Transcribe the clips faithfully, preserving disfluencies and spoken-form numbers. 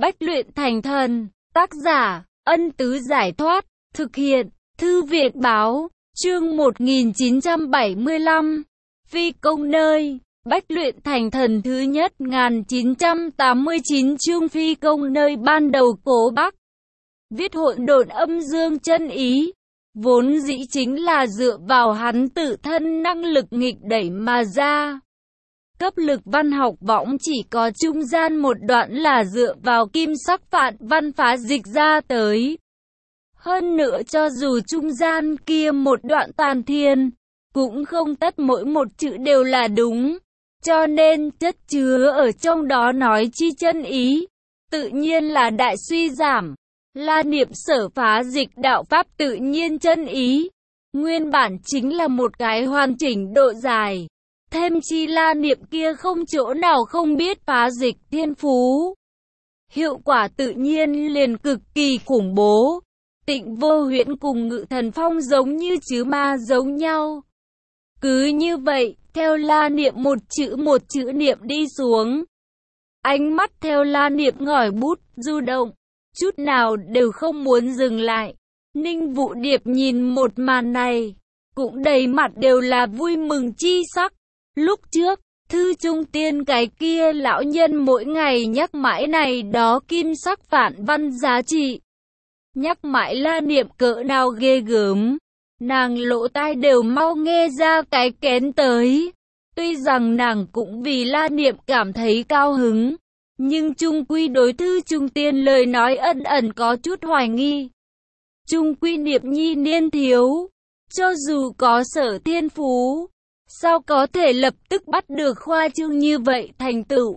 Bách luyện thành thần. Tác giả, Ân Tứ Giải Thoát. Thực hiện, Thư viện Báo. Chương một nghìn chín trăm bảy mươi lăm. Phi công nơi. Bách luyện thành thần thứ nhất một nghìn chín trăm tám mươi chín. Chương phi công nơi ban đầu Cố Bắc. Viết hỗn độn âm dương chân ý. Vốn dĩ chính là dựa vào hắn tự thân năng lực nghịch đẩy mà ra. Cấp lực văn học võng chỉ có trung gian một đoạn là dựa vào kim sắc phạn văn phá dịch ra tới. Hơn nữa cho dù trung gian kia một đoạn tàn thiên, cũng không tất mỗi một chữ đều là đúng. Cho nên chất chứa ở trong đó nói chi chân ý, tự nhiên là đại suy giảm. La Niệm sở phá dịch đạo pháp tự nhiên chân ý, nguyên bản chính là một cái hoàn chỉnh độ dài. Thêm chi La Niệm kia không chỗ nào không biết phá dịch thiên phú. Hiệu quả tự nhiên liền cực kỳ khủng bố. Tịnh Vô Huyễn cùng Ngự Thần Phong giống như chứ ma giống nhau. Cứ như vậy, theo La Niệm một chữ một chữ niệm đi xuống. Ánh mắt theo La Niệm ngòi bút, du động, chút nào đều không muốn dừng lại. Ninh Vũ Điệp nhìn một màn này, cũng đầy mặt đều là vui mừng chi sắc. Lúc trước, Thư Trung Tiên cái kia lão nhân mỗi ngày nhắc mãi này đó kim sắc phản văn giá trị. Nhắc mãi La Niệm cỡ nào ghê gớm, nàng lỗ tai đều mau nghe ra cái kén tới. Tuy rằng nàng cũng vì La Niệm cảm thấy cao hứng, nhưng chung quy đối Thư Trung Tiên lời nói ẩn ẩn có chút hoài nghi. Chung quy Niệm nhi niên thiếu, cho dù có sở thiên phú, sao có thể lập tức bắt được khoa trương như vậy thành tựu.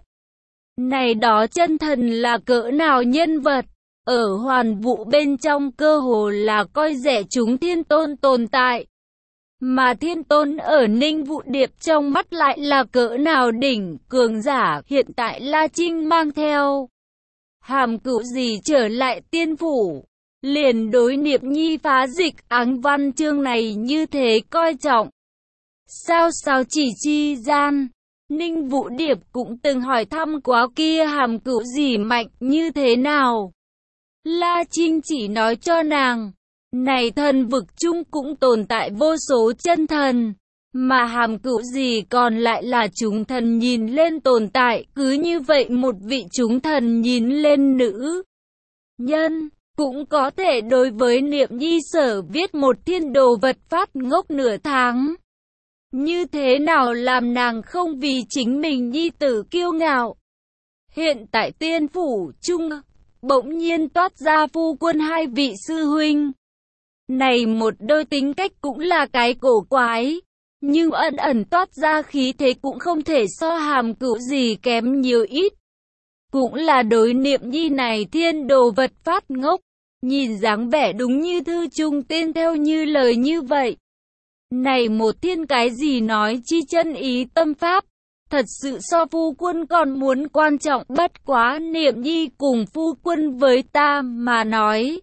Này đó chân thần là cỡ nào nhân vật, ở hoàn vũ bên trong cơ hồ là coi rẻ chúng thiên tôn tồn tại. Mà thiên tôn ở Ninh Vũ Điệp trong mắt lại là cỡ nào đỉnh cường giả. Hiện tại La Trinh mang theo Hàm Cửu gì trở lại tiên phủ, liền đối Niệm nhi phá dịch áng văn chương này như thế coi trọng. Sao sao chỉ chi gian, Ninh Vũ Điệp cũng từng hỏi thăm quá kia Hàm Cửu gì mạnh như thế nào. La Trinh chỉ nói cho nàng, này thần vực chung cũng tồn tại vô số chân thần, mà Hàm Cửu gì còn lại là chúng thần nhìn lên tồn tại. Cứ như vậy một vị chúng thần nhìn lên nữ nhân, cũng có thể đối với Niệm nhi sở viết một thiên đồ vật phát ngốc nửa tháng. Như thế nào làm nàng không vì chính mình nhi tử kiêu ngạo. Hiện tại tiên phủ chung, bỗng nhiên toát ra phu quân hai vị sư huynh. Này một đôi tính cách cũng là cái cổ quái, nhưng ẩn ẩn toát ra khí thế cũng không thể so Hàm Cửu gì kém nhiều ít. Cũng là đối Niệm nhi này thiên đồ vật phát ngốc, nhìn dáng vẻ đúng như Thư Trung Tiên theo như lời như vậy. Này một thiên cái gì nói chi chân ý tâm pháp, thật sự so phu quân còn muốn quan trọng. Bất quá Niệm nhi cùng phu quân với ta mà nói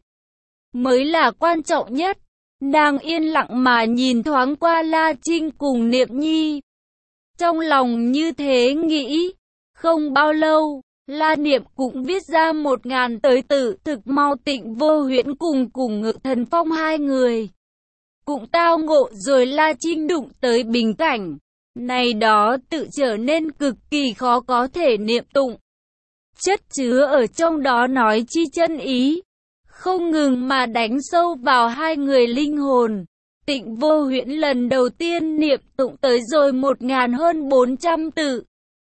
mới là quan trọng nhất. Nàng yên lặng mà nhìn thoáng qua La Trinh cùng Niệm nhi, trong lòng như thế nghĩ. Không bao lâu, La Niệm cũng viết ra một ngàn tới tử. Thực mau Tịnh Vô Huyễn cùng cùng Ngự Thần Phong hai người cũng tao ngộ rồi La Trinh đụng tới bình cảnh. Này đó tự trở nên cực kỳ khó có thể niệm tụng. Chất chứa ở trong đó nói chi chân ý, không ngừng mà đánh sâu vào hai người linh hồn. Tịnh Vô Huyễn lần đầu tiên niệm tụng tới rồi một ngàn hơn bốn trăm tự.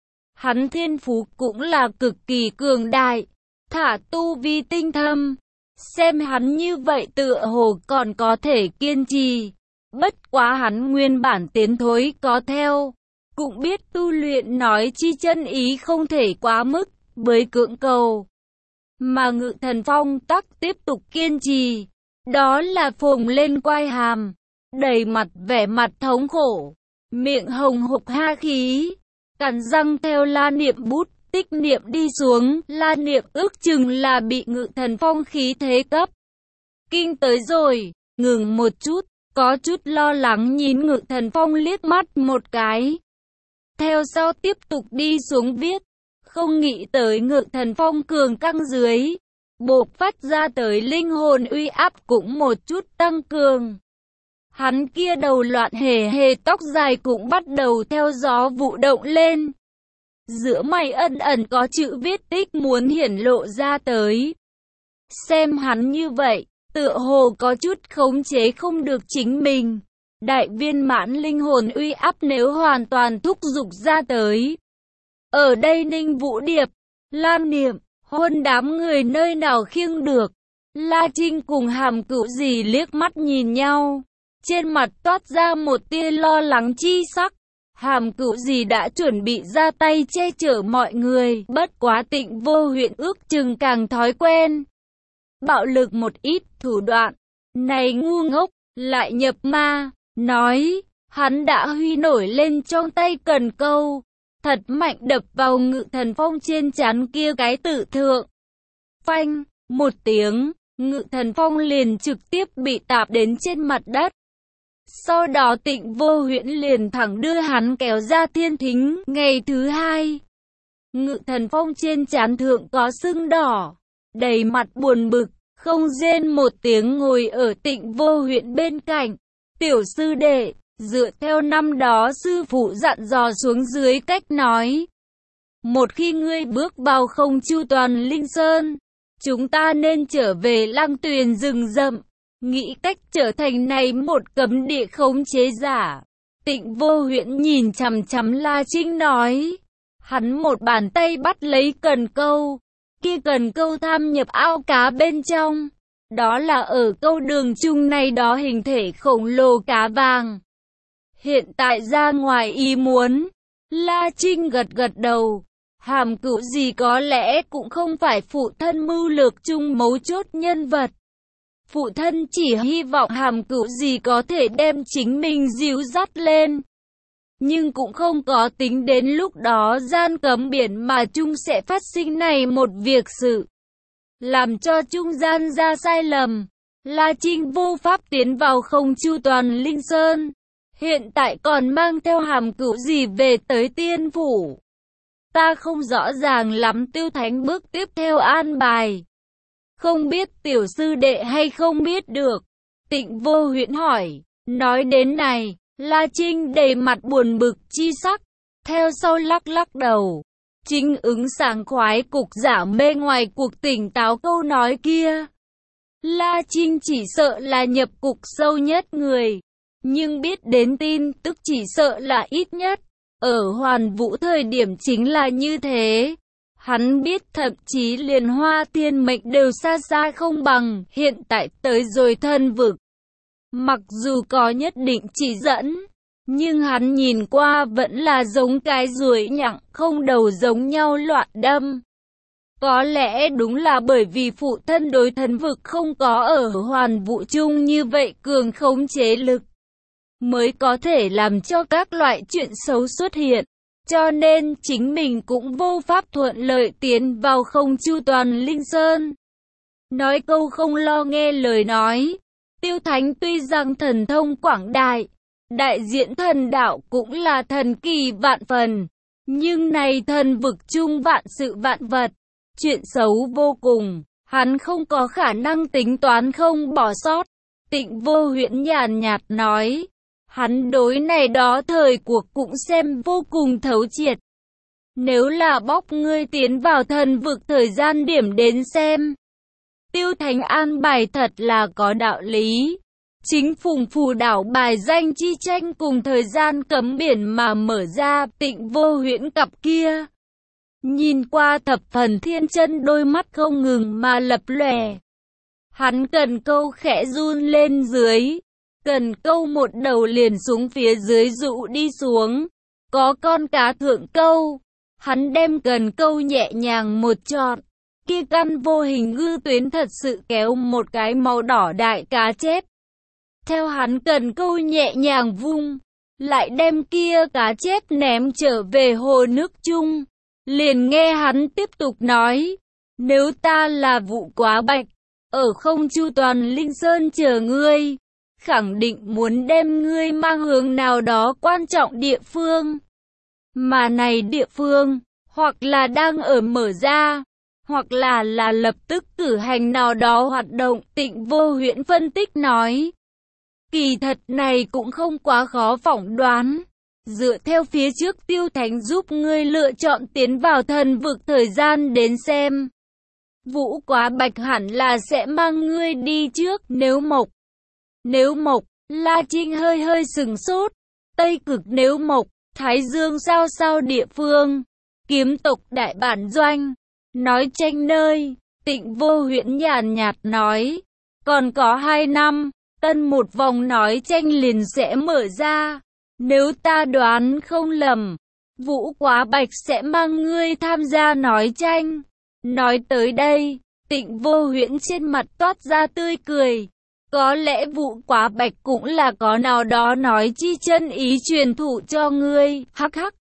Hắn thiên phú cũng là cực kỳ cường đại, thả tu vi tinh thâm. Xem hắn như vậy tựa hồ còn có thể kiên trì. Bất quá hắn nguyên bản tiến thối có theo, cũng biết tu luyện nói chi chân ý không thể quá mức với cưỡng cầu. Mà Ngự Thần Phong tắc tiếp tục kiên trì, đó là phồng lên quai hàm, đầy mặt vẻ mặt thống khổ, miệng hồng hộc ha khí, cắn răng theo La Niệm bút tích niệm đi xuống. La Niệm ước chừng là bị Ngự Thần Phong khí thế cấp kinh tới rồi, ngừng một chút, có chút lo lắng nhìn Ngự Thần Phong liếc mắt một cái. Theo sau tiếp tục đi xuống viết, không nghĩ tới Ngự Thần Phong cường căng dưới, bộc phát ra tới linh hồn uy áp cũng một chút tăng cường. Hắn kia đầu loạn hề hề tóc dài cũng bắt đầu theo gió vụ động lên. Giữa mày ẩn ẩn có chữ viết tích muốn hiển lộ ra tới. Xem hắn như vậy, tựa hồ có chút khống chế không được chính mình. Đại viên mãn linh hồn uy áp nếu hoàn toàn thúc giục ra tới. Ở đây Ninh Vũ Điệp, Lam Niệm, Huân đám người nơi nào khiêng được. La Trinh cùng Hàm Cửu Dì liếc mắt nhìn nhau. Trên mặt toát ra một tia lo lắng chi sắc. Hàm Cửu Dì đã chuẩn bị ra tay che chở mọi người. Bất quá Tịnh Vô Huyện ước chừng càng thói quen bạo lực một ít thủ đoạn. Này ngu ngốc, lại nhập ma. Nói, hắn đã huy nổi lên trong tay cần câu. Thật mạnh đập vào Ngự Thần Phong trên trán kia cái tự thượng. Phanh, một tiếng, Ngự Thần Phong liền trực tiếp bị tạp đến trên mặt đất. Sau đó Tịnh Vô Huyễn liền thẳng đưa hắn kéo ra thiên thính. Ngày thứ hai, Ngự Thần Phong trên trán thượng có sưng đỏ, đầy mặt buồn bực, không rên một tiếng ngồi ở Tịnh Vô Huyễn bên cạnh. Tiểu sư đệ, dựa theo năm đó sư phụ dặn dò xuống dưới cách nói. Một khi ngươi bước vào không chu toàn linh sơn, chúng ta nên trở về Lăng Tuyền rừng rậm, nghĩ cách trở thành này một cấm địa khống chế giả. Tịnh Vô Huyễn nhìn chằm chằm La Trinh nói. Hắn một bàn tay bắt lấy cần câu, kia cần câu tham nhập ao cá bên trong. Đó là ở câu đường chung này đó hình thể khổng lồ cá vàng. Hiện tại ra ngoài ý muốn. La Trinh gật gật đầu. Hàm Cửu Dì có lẽ cũng không phải phụ thân mưu lược chung mấu chốt nhân vật. Phụ thân chỉ hy vọng Hàm Cửu Dì có thể đem chính mình dìu dắt lên. Nhưng cũng không có tính đến lúc đó gian cấm biển mà chung sẽ phát sinh này một việc sự. Làm cho trung gian ra sai lầm. La Trinh vô pháp tiến vào không chu toàn linh sơn. Hiện tại còn mang theo Hàm Cửu Dì về tới tiên phủ. Ta không rõ ràng lắm Tiêu Thánh bước tiếp theo an bài. Không biết tiểu sư đệ hay không biết được. Tịnh Vô Huyễn hỏi. Nói đến này, La Trinh đầy mặt buồn bực chi sắc. Theo sau lắc lắc đầu. Chính ứng sảng khoái cục giả mê ngoài cuộc tỉnh táo câu nói kia. La Trinh chỉ sợ là nhập cục sâu nhất người. Nhưng biết đến tin tức chỉ sợ là ít nhất. Ở Hoàn Vũ thời điểm chính là như thế. Hắn biết thậm chí liền Hoa Tiên mệnh đều xa xa không bằng. Hiện tại tới rồi thân vực. Mặc dù có nhất định chỉ dẫn, nhưng hắn nhìn qua vẫn là giống cái ruồi nhặng không đầu giống nhau loạn đâm. Có lẽ đúng là bởi vì phụ thân đối thần vực không có ở Hoàn Vũ chung như vậy cường khống chế lực, mới có thể làm cho các loại chuyện xấu xuất hiện. Cho nên chính mình cũng vô pháp thuận lợi tiến vào không chu toàn linh sơn. Nói câu không lo nghe lời nói. Tiêu Thánh tuy rằng thần thông quảng đại, đại diện thần đạo cũng là thần kỳ vạn phần. Nhưng này thần vực chung vạn sự vạn vật, chuyện xấu vô cùng, hắn không có khả năng tính toán không bỏ sót. Tịnh Vô Huyễn nhàn nhạt nói, hắn đối này đó thời cuộc cũng xem vô cùng thấu triệt. Nếu là bóc ngươi tiến vào thần vực thời gian điểm đến xem. Tiêu Thánh an bài thật là có đạo lý. Chính phùng phù đảo bài danh chi tranh cùng thời gian cấm biển mà mở ra. Tịnh Vô Huyễn cặp kia, nhìn qua thập phần thiên chân, đôi mắt không ngừng mà lập lòe. Hắn cần câu khẽ run lên dưới. Cần câu một đầu liền xuống phía dưới dụ đi xuống. Có con cá thượng câu. Hắn đem cần câu nhẹ nhàng một trọt. Kia căn vô hình ngư tuyến thật sự kéo một cái màu đỏ đại cá chép. Theo hắn cần câu nhẹ nhàng vung, lại đem kia cá chép ném trở về hồ nước chung. Liền nghe hắn tiếp tục nói, nếu ta là Vũ Quá Bạch, ở không chu toàn linh sơn chờ ngươi, khẳng định muốn đem ngươi mang hướng nào đó quan trọng địa phương. Mà này địa phương, hoặc là đang ở mở ra, hoặc là là lập tức cử hành nào đó hoạt động. Tịnh Vô Huyễn phân tích nói, kỳ thật này cũng không quá khó phỏng đoán. Dựa theo phía trước Tiêu Thánh giúp ngươi lựa chọn tiến vào thần vực thời gian đến xem, Vũ Quá Bạch hẳn là sẽ mang ngươi đi trước. Nếu Mộc, nếu Mộc, La Trinh hơi hơi sừng sốt. Tây Cực nếu Mộc, Thái Dương sao sao địa phương, kiếm tộc đại bản doanh, nói tranh nơi. Tịnh Vô Huyễn nhàn nhạt nói, còn có hai năm, tân một vòng nói tranh liền sẽ mở ra. Nếu ta đoán không lầm, Vũ Quá Bạch sẽ mang ngươi tham gia nói tranh. Nói tới đây, Tịnh Vô Huyễn trên mặt toát ra tươi cười. Có lẽ Vũ Quá Bạch cũng là có nào đó nói chi chân ý truyền thụ cho ngươi. Hắc hắc.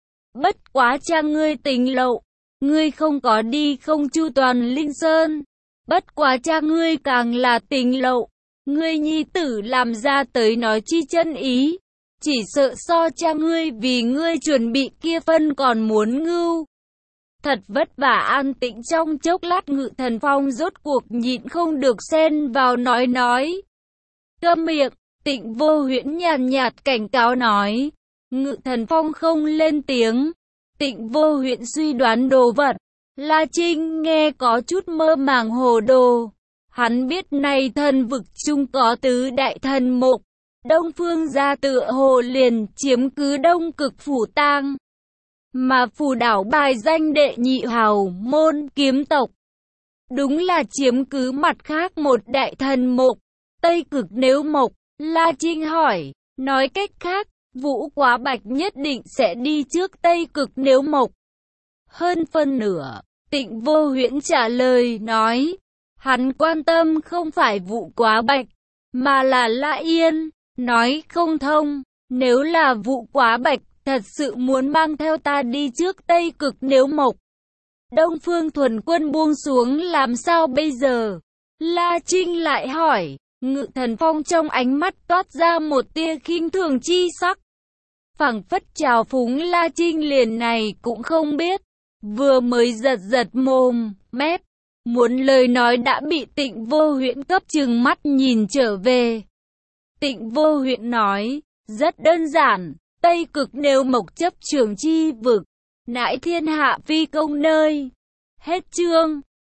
Bất quá cha ngươi tình lậu, ngươi không có đi không chu toàn Linh Sơn. Bất quá cha ngươi càng là tình lậu, ngươi nhi tử làm ra tới nói chi chân ý, chỉ sợ so cha ngươi vì ngươi chuẩn bị kia phân còn muốn ngưu. Thật vất vả an tĩnh trong chốc lát, Ngự Thần Phong rốt cuộc nhịn không được xen vào nói nói. Câm miệng. Tịnh Vô Huyễn nhàn nhạt cảnh cáo nói. Ngự Thần Phong không lên tiếng. Tịnh Vô Huyễn suy đoán đồ vật. La Trinh nghe có chút mơ màng hồ đồ. Hắn biết này thần vực chung có tứ đại thần mục. Đông Phương gia tựa hồ liền chiếm cứ Đông Cực Phủ Tang, mà Phù Đảo bài danh đệ nhị hào môn kiếm tộc, đúng là chiếm cứ mặt khác một đại thần mục, Tây Cực nếu Mộc. La Trinh hỏi, nói cách khác, Vũ Quá Bạch nhất định sẽ đi trước Tây Cực nếu Mộc. Hơn phân nửa, Tịnh Vô Huyễn trả lời nói, hắn quan tâm không phải Vũ Quá Bạch, mà là La Yên. Nói không thông, nếu là Vũ Quá Bạch thật sự muốn mang theo ta đi trước Tây Cực nếu Mộc, Đông Phương Thuần Quân buông xuống làm sao bây giờ? La Trinh lại hỏi. Ngự Thần Phong trong ánh mắt toát ra một tia khinh thường chi sắc, phảng phất trào phúng La Trinh liền này cũng không biết, vừa mới giật giật mồm mép, muốn lời nói đã bị Tịnh Vô Huyễn cấp trừng mắt nhìn trở về. Tịnh Vô Huyễn nói, rất đơn giản, Tây Cực nếu Mộc chấp trường chi vực, nãi thiên hạ phi công nơi. Hết chương.